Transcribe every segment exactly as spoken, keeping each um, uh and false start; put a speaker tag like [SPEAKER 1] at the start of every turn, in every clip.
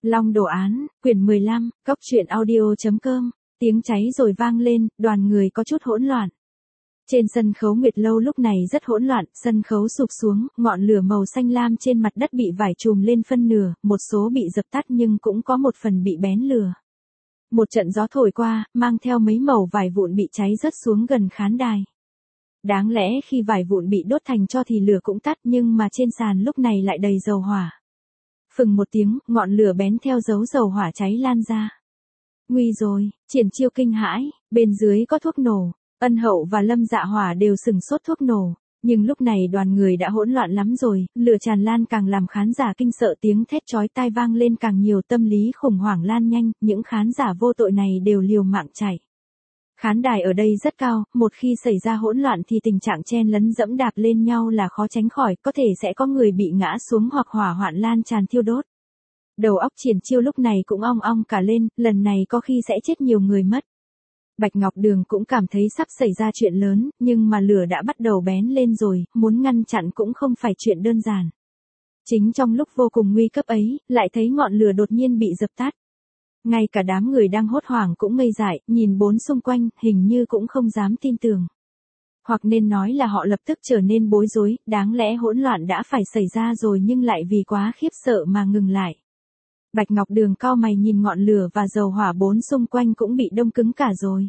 [SPEAKER 1] Long đồ án, quyển mười lăm, cốc truyện audio chấm com, tiếng cháy rồi vang lên, đoàn người có chút hỗn loạn. Trên sân khấu Nguyệt Lâu lúc này rất hỗn loạn, sân khấu sụp xuống, ngọn lửa màu xanh lam trên mặt đất bị vải trùm lên phân nửa, một số bị dập tắt nhưng cũng có một phần bị bén lửa. Một trận gió thổi qua, mang theo mấy mẩu vải vụn bị cháy rớt xuống gần khán đài. Đáng lẽ khi vải vụn bị đốt thành tro thì lửa cũng tắt, nhưng mà trên sàn lúc này lại đầy dầu hỏa. Phừng một tiếng, ngọn lửa bén theo dấu dầu hỏa cháy lan ra. Nguy rồi, Triển Chiêu kinh hãi, bên dưới có thuốc nổ. Ân Hậu và Lâm Dạ Hỏa đều sừng sốt thuốc nổ, nhưng lúc này đoàn người đã hỗn loạn lắm rồi, lửa tràn lan càng làm khán giả kinh sợ, tiếng thét chói tai vang lên càng nhiều, tâm lý khủng hoảng lan nhanh, những khán giả vô tội này đều liều mạng chạy. Khán đài ở đây rất cao, một khi xảy ra hỗn loạn thì tình trạng chen lấn dẫm đạp lên nhau là khó tránh khỏi, có thể sẽ có người bị ngã xuống hoặc hỏa hoạn lan tràn thiêu đốt. Đầu óc Triển Chiêu lúc này cũng ong ong cả lên, lần này có khi sẽ chết nhiều người mất. Bạch Ngọc Đường cũng cảm thấy sắp xảy ra chuyện lớn, nhưng mà lửa đã bắt đầu bén lên rồi, muốn ngăn chặn cũng không phải chuyện đơn giản. Chính trong lúc vô cùng nguy cấp ấy, lại thấy ngọn lửa đột nhiên bị dập tắt. Ngay cả đám người đang hốt hoảng cũng ngây dại, nhìn bốn xung quanh, hình như cũng không dám tin tưởng. Hoặc nên nói là họ lập tức trở nên bối rối, đáng lẽ hỗn loạn đã phải xảy ra rồi nhưng lại vì quá khiếp sợ mà ngừng lại. Bạch Ngọc Đường cau mày nhìn ngọn lửa và dầu hỏa bốn xung quanh cũng bị đông cứng cả rồi.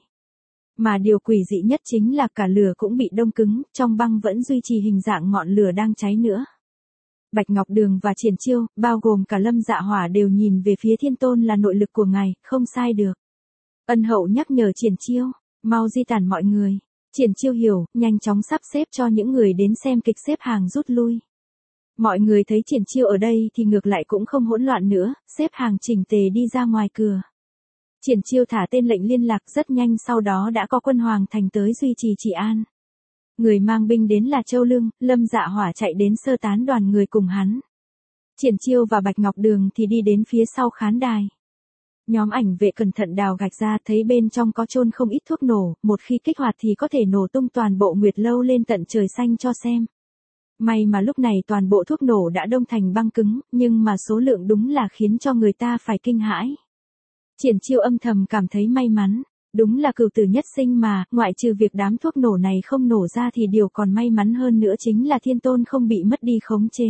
[SPEAKER 1] Mà điều quỷ dị nhất chính là cả lửa cũng bị đông cứng, trong băng vẫn duy trì hình dạng ngọn lửa đang cháy nữa. Bạch Ngọc Đường và Triển Chiêu, bao gồm cả Lâm Dạ Hỏa đều nhìn về phía Thiên Tôn là nội lực của ngài, không sai được. Ân Hậu nhắc nhở Triển Chiêu, mau di tản mọi người. Triển Chiêu hiểu, nhanh chóng sắp xếp cho những người đến xem kịch xếp hàng rút lui. Mọi người thấy Triển Chiêu ở đây thì ngược lại cũng không hỗn loạn nữa, xếp hàng chỉnh tề đi ra ngoài cửa. Triển Chiêu thả tên lệnh liên lạc, rất nhanh sau đó đã có quân Hoàng Thành tới duy trì trị an. Người mang binh đến là Châu Lương, Lâm Dạ Hỏa chạy đến sơ tán đoàn người cùng hắn. Triển Chiêu và Bạch Ngọc Đường thì đi đến phía sau khán đài. Nhóm ảnh vệ cẩn thận đào gạch ra, thấy bên trong có chôn không ít thuốc nổ, một khi kích hoạt thì có thể nổ tung toàn bộ Nguyệt Lâu lên tận trời xanh cho xem. May mà lúc này toàn bộ thuốc nổ đã đông thành băng cứng, nhưng mà số lượng đúng là khiến cho người ta phải kinh hãi. Triển Chiêu âm thầm cảm thấy may mắn, đúng là cửu tử nhất sinh mà, ngoại trừ việc đám thuốc nổ này không nổ ra thì điều còn may mắn hơn nữa chính là Thiên Tôn không bị mất đi khống chế.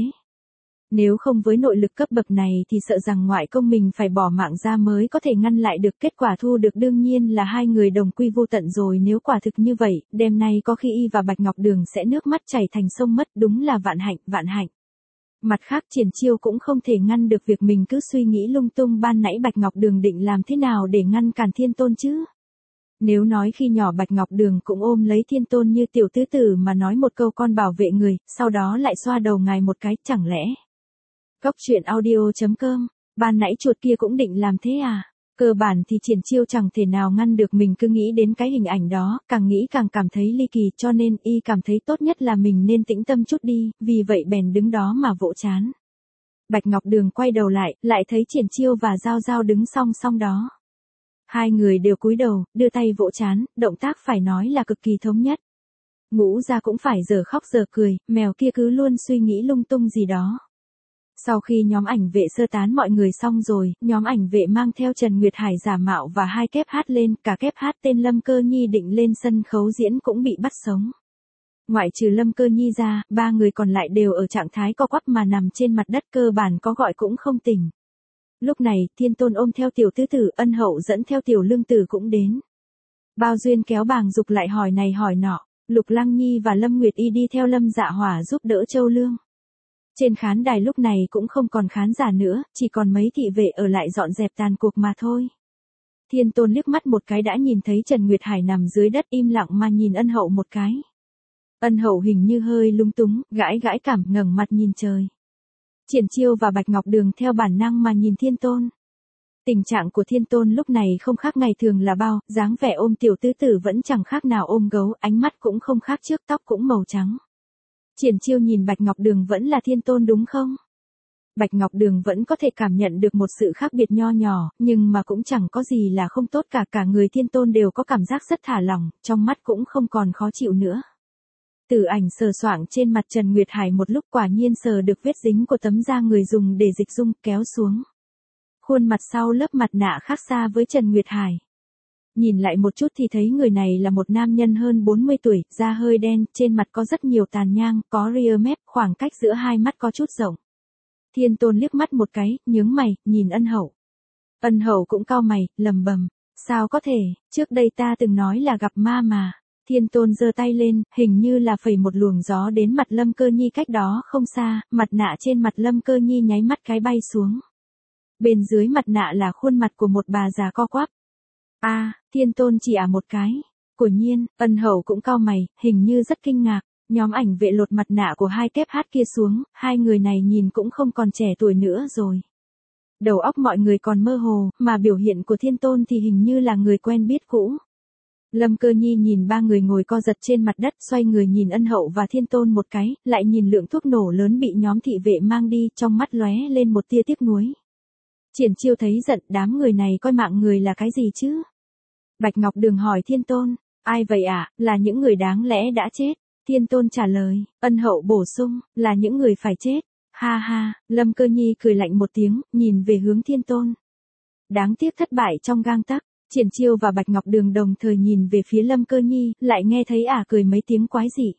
[SPEAKER 1] Nếu không với nội lực cấp bậc này thì sợ rằng ngoại công mình phải bỏ mạng ra mới có thể ngăn lại được, kết quả thu được đương nhiên là hai người đồng quy vô tận rồi. Nếu quả thực như vậy, đêm nay có khi y và Bạch Ngọc Đường sẽ nước mắt chảy thành sông mất, đúng là vạn hạnh, vạn hạnh. Mặt khác Triển Chiêu cũng không thể ngăn được việc mình cứ suy nghĩ lung tung, ban nãy Bạch Ngọc Đường định làm thế nào để ngăn cản Thiên Tôn chứ? Nếu nói khi nhỏ Bạch Ngọc Đường cũng ôm lấy Thiên Tôn như tiểu tứ tử mà nói một câu con bảo vệ người, sau đó lại xoa đầu ngài một cái, chẳng lẽ? Cốc truyện audio chấm com, ban nãy chuột kia cũng định làm thế à? Cơ bản thì Triển Chiêu chẳng thể nào ngăn được mình cứ nghĩ đến cái hình ảnh đó, càng nghĩ càng cảm thấy ly kỳ, cho nên y cảm thấy tốt nhất là mình nên tĩnh tâm chút đi, vì vậy bèn đứng đó mà vỗ trán. Bạch Ngọc Đường quay đầu lại, lại thấy Triển Chiêu và Giao Giao đứng song song đó. Hai người đều cúi đầu, đưa tay vỗ trán, động tác phải nói là cực kỳ thống nhất. Ngũ Gia cũng phải giờ khóc giờ cười, mèo kia cứ luôn suy nghĩ lung tung gì đó. Sau khi nhóm ảnh vệ sơ tán mọi người xong rồi, nhóm ảnh vệ mang theo Trần Nguyệt Hải giả mạo và hai kép hát lên, cả kép hát tên Lâm Cơ Nhi định lên sân khấu diễn cũng bị bắt sống. Ngoại trừ Lâm Cơ Nhi ra, ba người còn lại đều ở trạng thái co quắp mà nằm trên mặt đất, cơ bản có gọi cũng không tỉnh. Lúc này, Thiên Tôn ôm theo tiểu tứ tử, Ân Hậu dẫn theo tiểu lương tử cũng đến. Bao Duyên kéo Bàng Dục lại hỏi này hỏi nọ, Lục Lăng Nhi và Lâm Nguyệt Y đi theo Lâm Dạ Hỏa giúp đỡ Châu Lương. Trên khán đài lúc này cũng không còn khán giả nữa, chỉ còn mấy thị vệ ở lại dọn dẹp tàn cuộc mà thôi. Thiên Tôn liếc mắt một cái đã nhìn thấy Trần Nguyệt Hải nằm dưới đất im lặng mà nhìn Ân Hậu một cái. Ân Hậu hình như hơi lung túng, gãi gãi cảm, ngẩng mặt nhìn trời. Triển Chiêu và Bạch Ngọc Đường theo bản năng mà nhìn Thiên Tôn. Tình trạng của Thiên Tôn lúc này không khác ngày thường là bao, dáng vẻ ôm tiểu tứ tử vẫn chẳng khác nào ôm gấu, ánh mắt cũng không khác trước, tóc cũng màu trắng. Triển Chiêu nhìn Bạch Ngọc Đường vẫn là Thiên Tôn đúng không? Bạch Ngọc Đường vẫn có thể cảm nhận được một sự khác biệt nho nhỏ, nhưng mà cũng chẳng có gì là không tốt cả, cả người Thiên Tôn đều có cảm giác rất thả lỏng, trong mắt cũng không còn khó chịu nữa. Tử ảnh sờ soạng trên mặt Trần Nguyệt Hải một lúc, quả nhiên sờ được vết dính của tấm da người dùng để dịch dung, kéo xuống. Khuôn mặt sau lớp mặt nạ khác xa với Trần Nguyệt Hải. Nhìn lại một chút thì thấy người này là một nam nhân hơn bốn mươi tuổi, da hơi đen, trên mặt có rất nhiều tàn nhang, có ria mép, khoảng cách giữa hai mắt có chút rộng. Thiên Tôn liếc mắt một cái, nhướng mày, nhìn Ân Hậu. Ân Hậu cũng cau mày, lầm bầm. Sao có thể, trước đây ta từng nói là gặp ma mà. Thiên Tôn giơ tay lên, hình như là phẩy một luồng gió đến mặt Lâm Cơ Nhi cách đó không xa, mặt nạ trên mặt Lâm Cơ Nhi nháy mắt cái bay xuống. Bên dưới mặt nạ là khuôn mặt của một bà già co quắp. A, à, Thiên Tôn chỉ à một cái. Quả nhiên, Ân Hậu cũng cau mày, hình như rất kinh ngạc. Nhóm ảnh vệ lột mặt nạ của hai kép hát kia xuống, hai người này nhìn cũng không còn trẻ tuổi nữa rồi. Đầu óc mọi người còn mơ hồ, mà biểu hiện của Thiên Tôn thì hình như là người quen biết cũ. Lâm Cơ Nhi nhìn ba người ngồi co giật trên mặt đất, xoay người nhìn Ân Hậu và Thiên Tôn một cái, lại nhìn lượng thuốc nổ lớn bị nhóm thị vệ mang đi, trong mắt lóe lên một tia tiếc nuối. Triển Chiêu thấy giận, đám người này coi mạng người là cái gì chứ? Bạch Ngọc Đường hỏi Thiên Tôn, ai vậy ạ, à? Là những người đáng lẽ đã chết. Thiên Tôn trả lời, Ân Hậu bổ sung, là những người phải chết. Ha ha, Lâm Cơ Nhi cười lạnh một tiếng, nhìn về hướng Thiên Tôn. Đáng tiếc thất bại trong gang tấc. Triển Chiêu và Bạch Ngọc Đường đồng thời nhìn về phía Lâm Cơ Nhi, lại nghe thấy ả à cười mấy tiếng quái dị.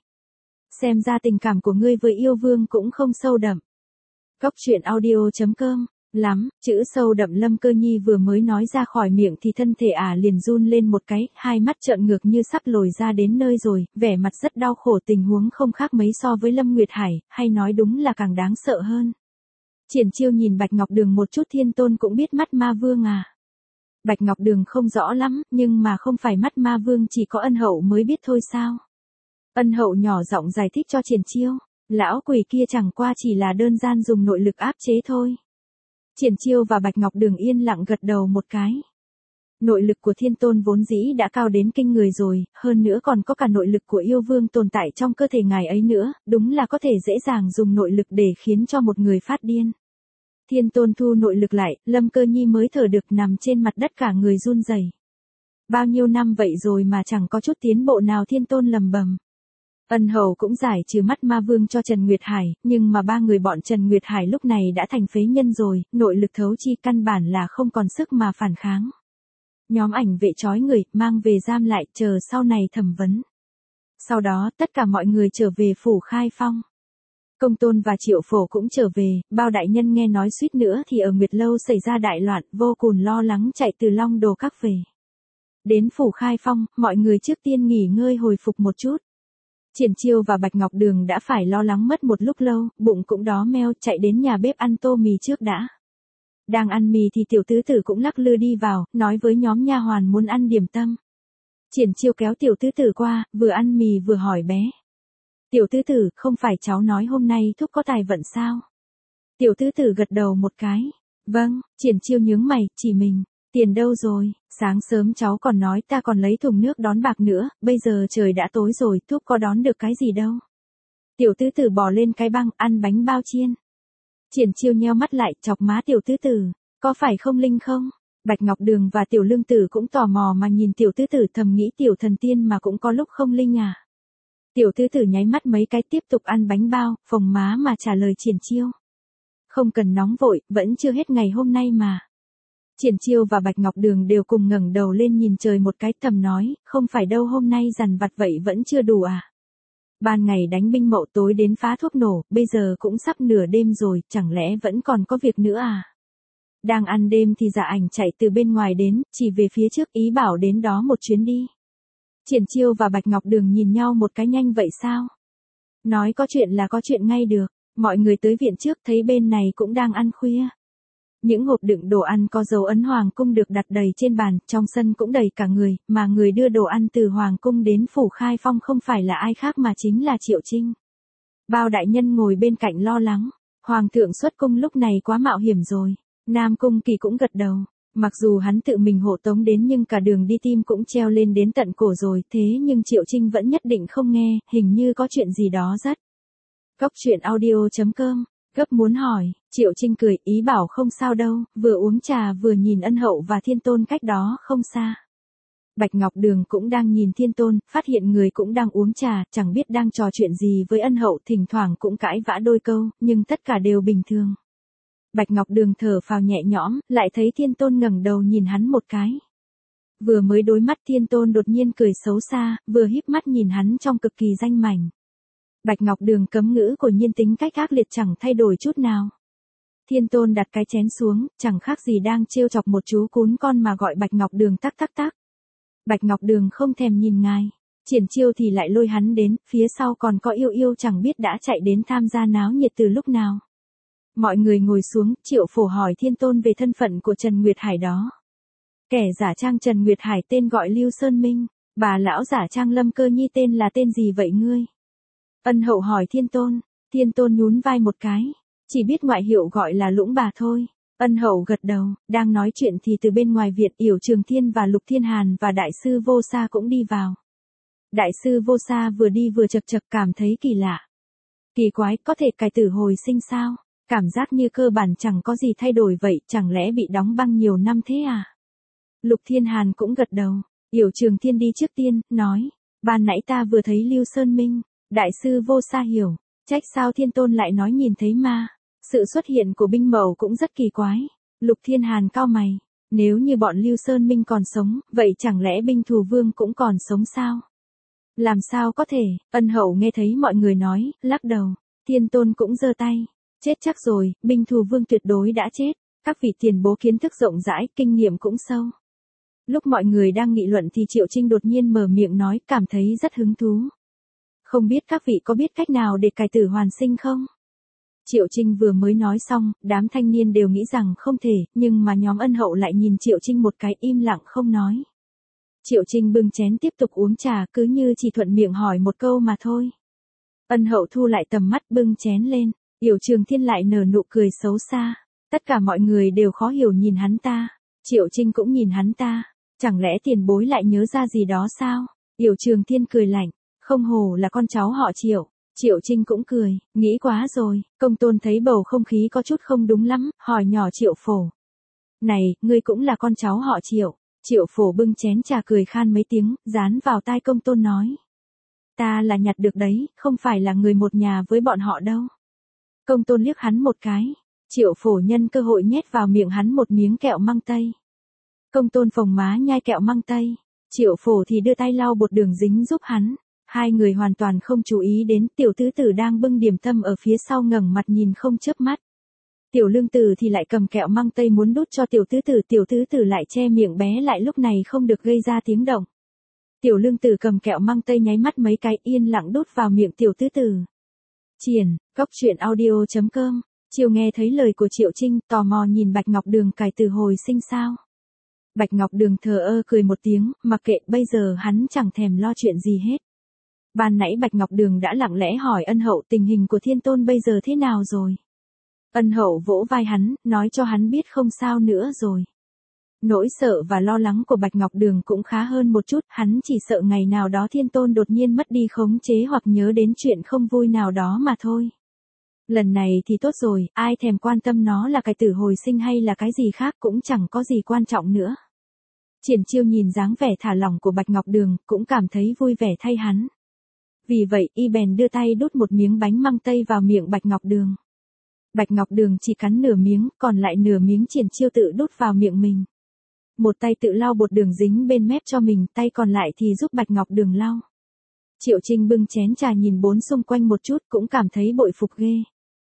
[SPEAKER 1] Xem ra tình cảm của ngươi với yêu vương cũng không sâu đậm. Cốc truyện audio chấm com. Lắm, chữ sâu đậm Lâm Cơ Nhi vừa mới nói ra khỏi miệng thì thân thể ả à liền run lên một cái, hai mắt trợn ngược như sắp lồi ra đến nơi rồi, vẻ mặt rất đau khổ, tình huống không khác mấy so với Lâm Nguyệt Hải, hay nói đúng là càng đáng sợ hơn. Triển Chiêu nhìn Bạch Ngọc Đường một chút, Thiên Tôn cũng biết mắt ma vương à. Bạch Ngọc Đường không rõ lắm, nhưng mà không phải mắt ma vương chỉ có Ân Hậu mới biết thôi sao. Ân Hậu nhỏ giọng giải thích cho Triển Chiêu, lão quỷ kia chẳng qua chỉ là đơn giản dùng nội lực áp chế thôi. Triển Chiêu và Bạch Ngọc Đường yên lặng gật đầu một cái. Nội lực của Thiên Tôn vốn dĩ đã cao đến kinh người rồi, hơn nữa còn có cả nội lực của yêu vương tồn tại trong cơ thể ngài ấy nữa, đúng là có thể dễ dàng dùng nội lực để khiến cho một người phát điên. Thiên Tôn thu nội lực lại, Lâm Cơ Nhi mới thở được, nằm trên mặt đất cả người run rẩy. Bao nhiêu năm vậy rồi mà chẳng có chút tiến bộ nào, Thiên Tôn lầm bầm. Ân Hậu cũng giải trừ mắt ma vương cho Trần Nguyệt Hải, nhưng mà ba người bọn Trần Nguyệt Hải lúc này đã thành phế nhân rồi, nội lực thấu chi căn bản là không còn sức mà phản kháng. Nhóm ảnh vệ trói người, mang về giam lại, chờ sau này thẩm vấn. Sau đó, tất cả mọi người trở về phủ Khai Phong. Công Tôn và Triệu Phổ cũng trở về, bao đại nhân nghe nói suýt nữa thì ở Nguyệt Lâu xảy ra đại loạn, vô cùng lo lắng chạy từ Long Đồ Các về. Đến phủ Khai Phong, mọi người trước tiên nghỉ ngơi hồi phục một chút. Triển Chiêu và Bạch Ngọc Đường đã phải lo lắng mất một lúc lâu, bụng cũng đói meo, chạy đến nhà bếp ăn tô mì trước đã. Đang ăn mì thì tiểu tứ tử cũng lắc lư đi vào, nói với nhóm nha hoàn muốn ăn điểm tâm. Triển Chiêu kéo tiểu tứ tử qua, vừa ăn mì vừa hỏi bé. Tiểu tứ tử, không phải cháu nói hôm nay thúc có tài vận sao? Tiểu tứ tử gật đầu một cái. Vâng, Triển Chiêu nhướng mày, chỉ mình. Tiền đâu rồi, sáng sớm cháu còn nói ta còn lấy thùng nước đón bạc nữa, bây giờ trời đã tối rồi, thúc có đón được cái gì đâu. Tiểu tứ tử bò lên cái băng, ăn bánh bao chiên. Triển Chiêu nheo mắt lại, chọc má tiểu tứ tử, có phải không linh không? Bạch Ngọc Đường và tiểu lương tử cũng tò mò mà nhìn tiểu tứ tử, thầm nghĩ tiểu thần tiên mà cũng có lúc không linh à. Tiểu tứ tử nháy mắt mấy cái tiếp tục ăn bánh bao, phồng má mà trả lời Triển Chiêu. Không cần nóng vội, vẫn chưa hết ngày hôm nay mà. Triển Chiêu và Bạch Ngọc Đường đều cùng ngẩng đầu lên nhìn trời một cái, thầm nói, không phải đâu, hôm nay dằn vặt vậy vẫn chưa đủ à. Ban ngày đánh binh Mậu, tối đến phá thuốc nổ, bây giờ cũng sắp nửa đêm rồi, chẳng lẽ vẫn còn có việc nữa à. Đang ăn đêm thì Dạ Ảnh chạy từ bên ngoài đến, chỉ về phía trước, ý bảo đến đó một chuyến đi. Triển Chiêu và Bạch Ngọc Đường nhìn nhau một cái, nhanh vậy sao? Nói có chuyện là có chuyện ngay được, mọi người tới viện trước thấy bên này cũng đang ăn khuya. Những hộp đựng đồ ăn có dấu ấn Hoàng Cung được đặt đầy trên bàn, trong sân cũng đầy cả người, mà người đưa đồ ăn từ Hoàng Cung đến phủ Khai Phong không phải là ai khác mà chính là Triệu Trinh. Bao đại nhân ngồi bên cạnh lo lắng, Hoàng thượng xuất cung lúc này quá mạo hiểm rồi. Nam Cung Kỳ cũng gật đầu, mặc dù hắn tự mình hộ tống đến nhưng cả đường đi tim cũng treo lên đến tận cổ rồi, thế nhưng Triệu Trinh vẫn nhất định không nghe, hình như có chuyện gì đó rất. Cốc truyện audio chấm com. Gấp muốn hỏi, Triệu Trinh cười, ý bảo không sao đâu, vừa uống trà vừa nhìn Ân Hậu và Thiên Tôn cách đó không xa. Bạch Ngọc Đường cũng đang nhìn Thiên Tôn, phát hiện người cũng đang uống trà, chẳng biết đang trò chuyện gì với Ân Hậu, thỉnh thoảng cũng cãi vã đôi câu, nhưng tất cả đều bình thường. Bạch Ngọc Đường thở phào nhẹ nhõm, lại thấy Thiên Tôn ngẩng đầu nhìn hắn một cái. Vừa mới đối mắt Thiên Tôn đột nhiên cười xấu xa, vừa híp mắt nhìn hắn trong cực kỳ danh mảnh. Bạch Ngọc Đường cấm ngữ của Nhiên tính cách ác liệt chẳng thay đổi chút nào. Thiên Tôn đặt cái chén xuống, chẳng khác gì đang trêu chọc một chú cún con mà gọi Bạch Ngọc Đường tắc tắc tắc. Bạch Ngọc Đường không thèm nhìn ngài. Triển Chiêu thì lại lôi hắn đến, phía sau còn có Yêu Yêu chẳng biết đã chạy đến tham gia náo nhiệt từ lúc nào. Mọi người ngồi xuống, Triệu Phổ hỏi Thiên Tôn về thân phận của Trần Nguyệt Hải đó. Kẻ giả trang Trần Nguyệt Hải tên gọi Lưu Sơn Minh, bà lão giả trang Lâm Cơ Nhi tên là tên gì vậy ngươi? Ân Hậu hỏi Thiên Tôn, Thiên Tôn nhún vai một cái, chỉ biết ngoại hiệu gọi là Lũng bà thôi. Ân Hậu gật đầu, đang nói chuyện thì từ bên ngoài viện Yểu Trường Thiên và Lục Thiên Hàn và Đại sư Vô Sa cũng đi vào. Đại sư Vô Sa vừa đi vừa chật chật cảm thấy kỳ lạ. Kỳ quái, có thể cải tử hồi sinh sao? Cảm giác như cơ bản chẳng có gì thay đổi vậy, chẳng lẽ bị đóng băng nhiều năm thế à? Lục Thiên Hàn cũng gật đầu, Yểu Trường Thiên đi trước tiên, nói, ban nãy ta vừa thấy Lưu Sơn Minh. Đại sư Vô Sa hiểu, trách sao Thiên Tôn lại nói nhìn thấy ma. Sự xuất hiện của binh mẫu cũng rất kỳ quái. Lục Thiên Hàn cau mày, nếu như bọn Lưu Sơn Minh còn sống, vậy chẳng lẽ binh thù vương cũng còn sống sao? Làm sao có thể? Ân Hậu nghe thấy mọi người nói, lắc đầu. Thiên Tôn cũng giơ tay, chết chắc rồi, binh thù vương tuyệt đối đã chết. Các vị tiền bố kiến thức rộng rãi, kinh nghiệm cũng sâu. Lúc mọi người đang nghị luận thì Triệu Trinh đột nhiên mở miệng nói, cảm thấy rất hứng thú. Không biết các vị có biết cách nào để cải tử hoàn sinh không? Triệu Trinh vừa mới nói xong, đám thanh niên đều nghĩ rằng không thể, nhưng mà nhóm Ân Hậu lại nhìn Triệu Trinh một cái im lặng không nói. Triệu Trinh bưng chén tiếp tục uống trà, cứ như chỉ thuận miệng hỏi một câu mà thôi. Ân Hậu thu lại tầm mắt bưng chén lên, Yểu Trường Thiên lại nở nụ cười xấu xa. Tất cả mọi người đều khó hiểu nhìn hắn ta. Triệu Trinh cũng nhìn hắn ta. Chẳng lẽ tiền bối lại nhớ ra gì đó sao? Yểu Trường Thiên cười lạnh. Không hổ là con cháu họ Triệu. Triệu Trinh cũng cười, nghĩ quá rồi. Công Tôn thấy bầu không khí có chút không đúng lắm, hỏi nhỏ Triệu Phổ. Này, ngươi cũng là con cháu họ Triệu. Triệu Phổ bưng chén trà cười khan mấy tiếng, dán vào tai Công Tôn nói. Ta là nhặt được đấy, không phải là người một nhà với bọn họ đâu. Công Tôn liếc hắn một cái. Triệu Phổ nhân cơ hội nhét vào miệng hắn một miếng kẹo măng tây. Công Tôn phồng má nhai kẹo măng tây. Triệu Phổ thì đưa tay lau bột đường dính giúp hắn. Hai người hoàn toàn không chú ý đến Tiểu Tứ Tử đang bưng điểm tâm ở phía sau ngẩng mặt nhìn không chớp mắt. Tiểu Lương Tử thì lại cầm kẹo măng tây muốn đút cho Tiểu Tứ Tử. Tiểu Tứ Tử lại che miệng bé lại lúc này không được gây ra tiếng động. Tiểu Lương Tử cầm kẹo măng tây nháy mắt mấy cái yên lặng đút vào miệng Tiểu Tứ Tử. Triển, Cốc Truyện Audio chấm com. Chiều nghe thấy lời của Triệu Trinh, tò mò nhìn Bạch Ngọc Đường cải tử hồi sinh sao. Bạch Ngọc Đường thờ ơ cười một tiếng, mặc kệ, bây giờ hắn chẳng thèm lo chuyện gì hết. Ban nãy Bạch Ngọc Đường đã lặng lẽ hỏi Ân Hậu tình hình của Thiên Tôn bây giờ thế nào rồi. Ân Hậu vỗ vai hắn, nói cho hắn biết không sao nữa rồi. Nỗi sợ và lo lắng của Bạch Ngọc Đường cũng khá hơn một chút, hắn chỉ sợ ngày nào đó Thiên Tôn đột nhiên mất đi khống chế hoặc nhớ đến chuyện không vui nào đó mà thôi. Lần này thì tốt rồi, ai thèm quan tâm nó là cải tử hồi sinh hay là cái gì khác cũng chẳng có gì quan trọng nữa. Triển Chiêu nhìn dáng vẻ thả lỏng của Bạch Ngọc Đường, cũng cảm thấy vui vẻ thay hắn. Vì vậy, y bèn đưa tay đút một miếng bánh măng tây vào miệng Bạch Ngọc Đường. Bạch Ngọc Đường chỉ cắn nửa miếng, còn lại nửa miếng Triển Chiêu tự đút vào miệng mình. Một tay tự lau bột đường dính bên mép cho mình, tay còn lại thì giúp Bạch Ngọc Đường lau. Triệu Trinh bưng chén trà nhìn bốn xung quanh một chút cũng cảm thấy bội phục ghê.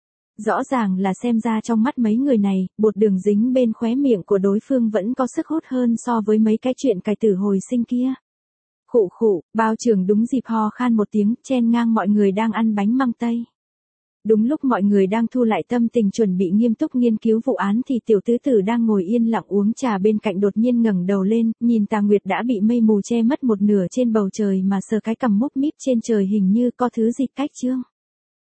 [SPEAKER 1] Rõ ràng là xem ra trong mắt mấy người này, bột đường dính bên khóe miệng của đối phương vẫn có sức hút hơn so với mấy cái chuyện cải tử hồi sinh kia. Khụ khụ, Bao Trường đúng dịp ho khan một tiếng, chen ngang mọi người đang ăn bánh măng tây. Đúng lúc mọi người đang thu lại tâm tình chuẩn bị nghiêm túc nghiên cứu vụ án thì Tiểu Tứ Tử đang ngồi yên lặng uống trà bên cạnh đột nhiên ngẩng đầu lên, nhìn Tà Nguyệt đã bị mây mù che mất một nửa trên bầu trời mà sờ cái cằm múp míp trên trời hình như có thứ gì cách trương.